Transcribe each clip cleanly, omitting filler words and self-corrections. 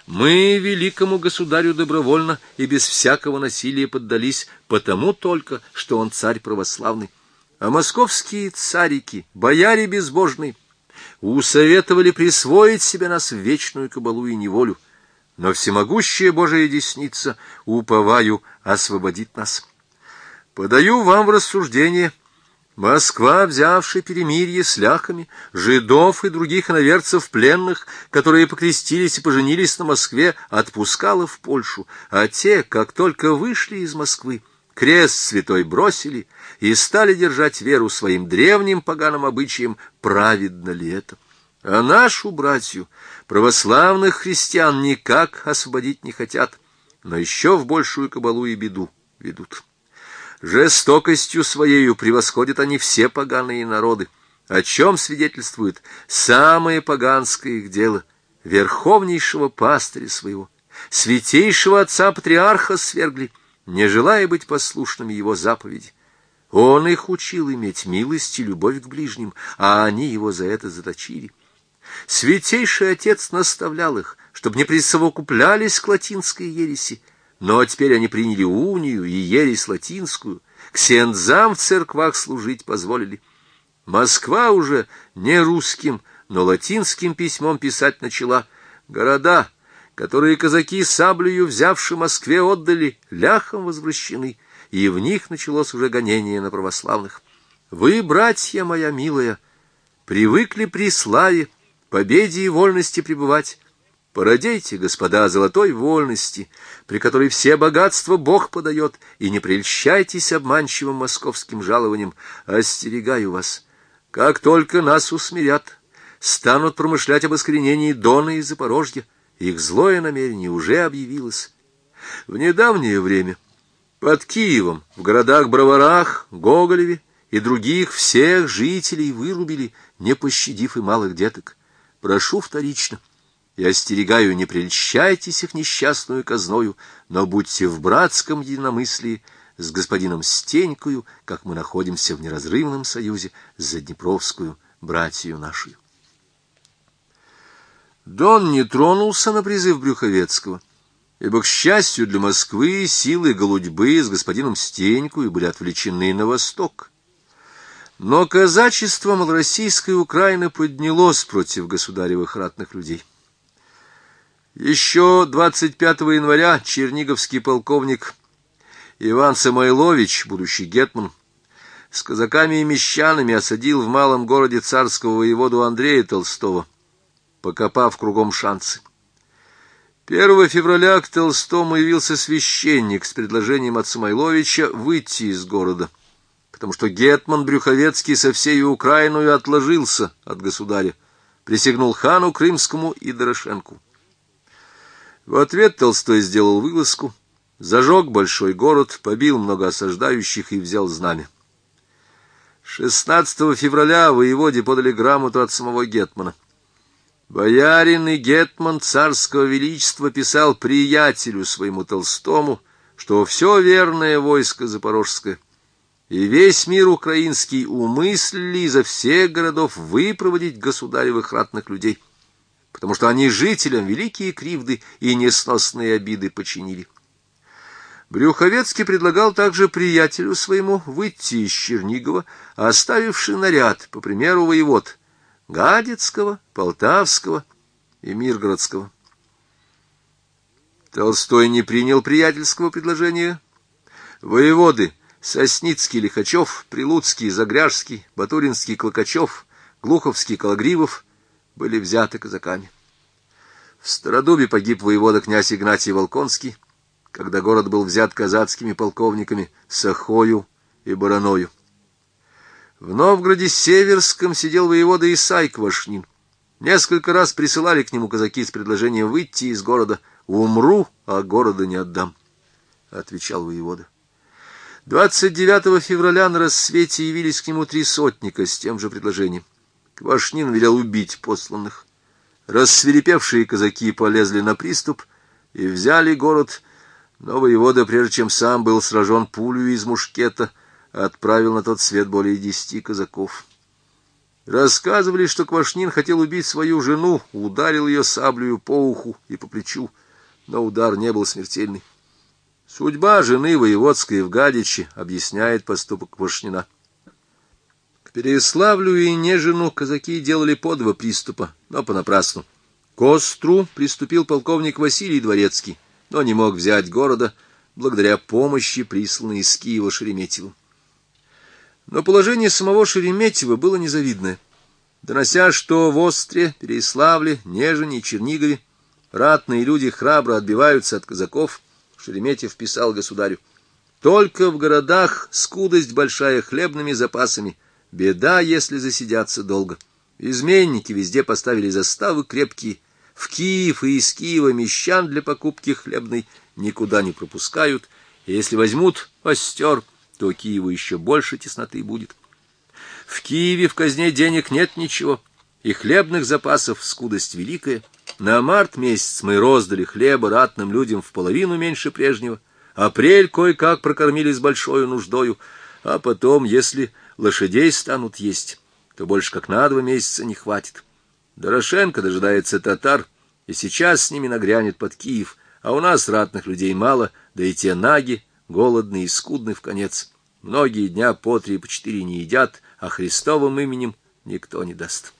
Мы великому государю добровольно и без всякого насилия поддались, потому только, что он царь православный. А московские царики, бояре безбожные, усоветовали присвоить себе нас в вечную кабалу и неволю. Но всемогущая Божия десница, уповаю, освободит нас. Подаю вам в рассуждение: Москва, взявшая перемирие с ляхами, жидов и других иноверцев пленных, которые покрестились и поженились на Москве, отпускала в Польшу, а те, как только вышли из Москвы, крест святой бросили и стали держать веру своим древним поганым обычаям. Праведно ли это? А нашу братью, православных христиан, никак освободить не хотят, но еще в большую кабалу и беду ведут. Жестокостью своею превосходят они все поганые народы, о чем свидетельствует самое поганское их дело: верховнейшего пастыря своего, святейшего отца-патриарха свергли, не желая быть послушными его заповеди. Он их учил иметь милость и любовь к ближним, а они его за это заточили. Святейший отец наставлял их, чтобы не присовокуплялись к латинской ереси, но теперь они приняли унию и ересь латинскую, ксензам в церквах служить позволили. Москва уже не русским, но латинским письмом писать начала. Города, которые казаки саблею взявши Москве отдали, ляхам возвращены, и в них началось уже гонение на православных. Вы, братья моя милая, привыкли при славе, победе и вольности пребывать. Породейте, господа, золотой вольности, при которой все богатства Бог подает, и не прельщайтесь обманчивым московским жалованием. Остерегаю вас, как только нас усмирят, станут промышлять об искоренении Дона и Запорожья, их злое намерение уже объявилось. В недавнее время под Киевом, в городах-броварах, Гоголеве и других всех жителей вырубили, не пощадив и малых деток. Прошу вторично, и остерегаю, не прельщайтесь их несчастную казною, но будьте в братском единомыслии с господином Стенькою, как мы находимся в неразрывном союзе с Заднепровскую братью нашу. Дон не тронулся на призыв Брюховецкого, ибо, к счастью для Москвы, силы голудьбы с господином Стенькою были отвлечены на восток. Но казачество малороссийской Украины поднялось против государевых ратных людей. Еще 25 января черниговский полковник Иван Самойлович, будущий гетман, с казаками и мещанами осадил в малом городе царского воеводу Андрея Толстого, покопав кругом шанцы. 1 февраля к Толстому явился священник с предложением от Самойловича выйти из города, потому что гетман Брюховецкий со всей Украиной отложился от государя, присягнул хану Крымскому и Дорошенку. В ответ Толстой сделал вылазку, зажег большой город, побил много осаждающих и взял знамя. 16 февраля воеводе подали грамоту от самого гетмана. Боярин и гетман царского величества писал приятелю своему Толстому, что все верное войско запорожское и весь мир украинский умыслили изо всех городов выпроводить государевых ратных людей, потому что они жителям великие кривды и несносные обиды починили. Брюховецкий предлагал также приятелю своему выйти из Чернигова, оставивший наряд, по примеру воевод Гадицкого, Полтавского и Миргородского. Толстой не принял приятельского предложения. Воеводы Сосницкий, Лихачев, Прилуцкий, Загряжский, Батуринский, Клокачев, Глуховский, Кологривов были взяты казаками. В Стародубе погиб воевода князь Игнатий Волконский, когда город был взят казацкими полковниками Сахою и Бараною. В Новгороде Северском сидел воевода Исай Квашнин. Несколько раз присылали к нему казаки с предложением выйти из города. «Умру, а города не отдам», — отвечал воевода. 29 февраля на рассвете явились к нему 3 сотника с тем же предложением. Квашнин велел убить посланных. Рассвирепевшие казаки полезли на приступ и взяли город, но воевода, прежде чем сам был сражен пулею из мушкета, отправил на тот свет более 10 казаков. Рассказывали, что Квашнин хотел убить свою жену, ударил ее саблею по уху и по плечу, но удар не был смертельный. Судьба жены воеводской в Гадиче объясняет поступок Квашнина. К Переяславлю и Нежину казаки делали по 2 приступа, но понапрасну. К Остру приступил полковник Василий Дворецкий, но не мог взять города, благодаря помощи, присланной из Киева Шереметьевым. Но положение самого Шереметьева было незавидное. Донося, что в Остре, Переяславле, Нежине и Чернигове ратные люди храбро отбиваются от казаков, Шереметьев писал государю: «Только в городах скудость большая хлебными запасами, беда, если засидятся долго. Изменники везде поставили заставы крепкие, в Киев и из Киева мещан для покупки хлебной никуда не пропускают, и если возьмут остер, то Киеву еще больше тесноты будет. В Киеве в казне денег нет ничего, и хлебных запасов скудость великая. На март месяц мы роздали хлеба ратным людям в половину меньше прежнего, апрель кое-как прокормили с большой нуждою, а потом, если лошадей станут есть, то больше как на 2 месяца не хватит. Дорошенко дожидается татар, и сейчас с ними нагрянет под Киев, а у нас ратных людей мало, да и те наги, голодные и скудны вконец. Многие дня по 3 и по 4 не едят, а Христовым именем никто не даст».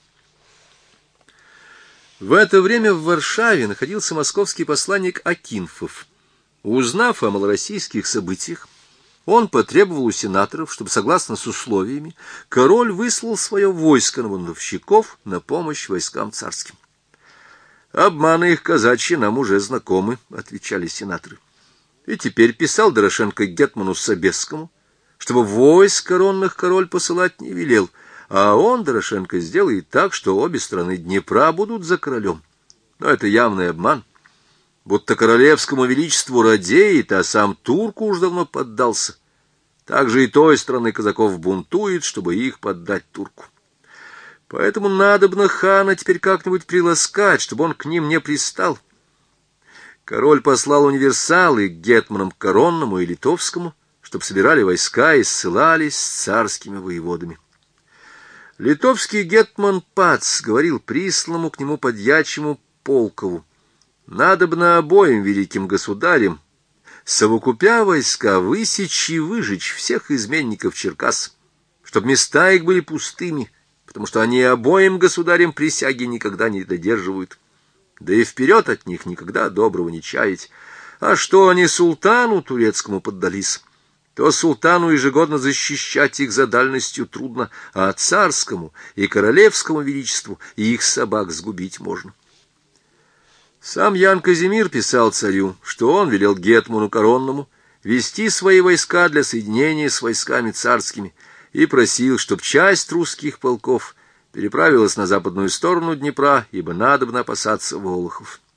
В это время в Варшаве находился московский посланник Акинфов. Узнав о малороссийских событиях, он потребовал у сенаторов, чтобы, согласно с условиями, король выслал свое войско на бунтовщиков на помощь войскам царским. «Обманы их казачьи нам уже знакомы», — отвечали сенаторы. И теперь писал Дорошенко гетману Собесскому, чтобы войск коронных король посылать не велел, а он, Дорошенко, сделает так, что обе стороны Днепра будут за королем. Но это явный обман. Будто королевскому величеству радеет, а сам турку уж давно поддался. Так же и той стороны казаков бунтует, чтобы их поддать турку. Поэтому надобно хана теперь как-нибудь приласкать, чтобы он к ним не пристал. Король послал универсалы к гетманам Коронному и Литовскому, чтобы собирали войска и ссылались с царскими воеводами. Литовский гетман Пац говорил присланному к нему подьячему Полкову: «Надобно обоим великим государям, совокупя войска, высечь и выжечь всех изменников Черкас, чтобы места их были пустыми, потому что они обоим государям присяги никогда не додерживают. Да и вперед от них никогда доброго не чаять. А что они султану турецкому поддались, то султану ежегодно защищать их за дальностью трудно, а царскому и королевскому величеству и их собак сгубить можно». Сам Ян Казимир писал царю, что он велел гетману Коронному вести свои войска для соединения с войсками царскими и просил, чтоб часть русских полков переправилась на западную сторону Днепра, ибо надобно опасаться волохов.